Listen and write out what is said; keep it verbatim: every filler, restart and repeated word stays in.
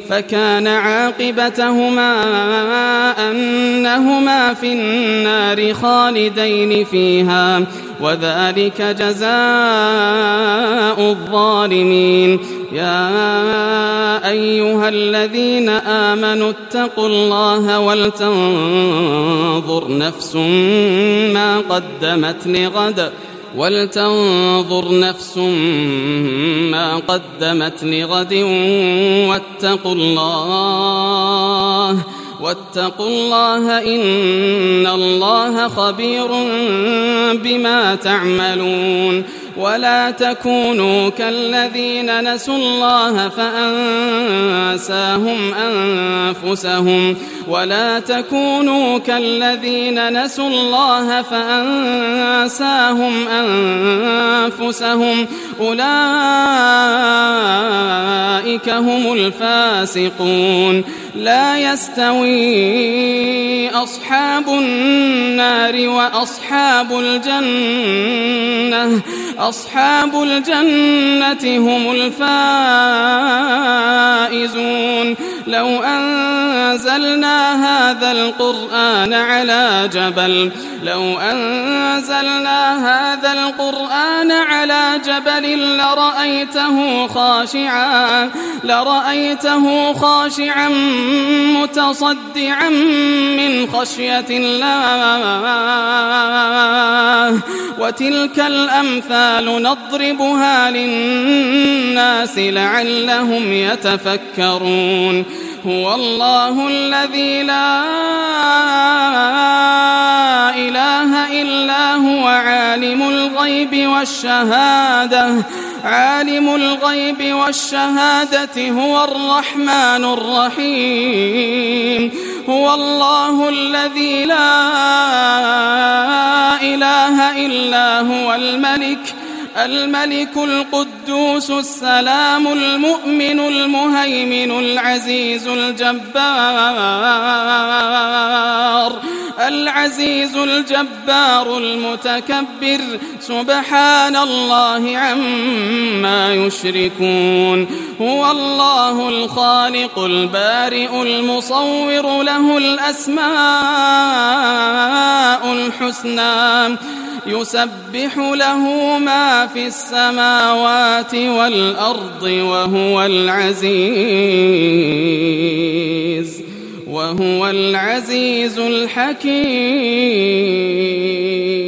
فكان عاقبتهما أنهما في النار خالدين فيها وذلك جزاء الظالمين. يا أيها الذين آمنوا اتقوا الله ولتنظر نفس ما قدمت لغد ولتنظر نفس ما قدمت لغد واتقوا الله واتقوا الله إن الله خبير بما تعملون. ولا تكونوا كالذين نسوا الله فأنساهم أنفسهم ولا تكونوا كالذين نسوا الله فأنساهم أنفسهم أولئك هم الفاسقون. لا يستوي أصحاب النار وأصحاب الجنة أصحاب الجنة هم الفائزون. لو أنزلنا هذا القرآن على جبل لو أنزلنا هذا القرآن على جبل لرأيته خاشعا لرأيته خاشعا متصدعا من خشية الله. وتلك الأمثال نضربها للناس لعلهم يتفكرون. هو الله الذي لا إله إلا هو عالم الغيب والشهادة عالم الغيب والشهادة هو الرحمن الرحيم. هو الله الذي لا إله إلا هو الملك الملك القدوس السلام المؤمن المهيمن العزيز الجبار العزيز الجبار المتكبر سبحان الله عما يشركون. هو الله الخالق البارئ المصور له الأسماء الحسنى يسبح له ما في السماوات والأرض وهو العزيز وهو العزيز الحكيم.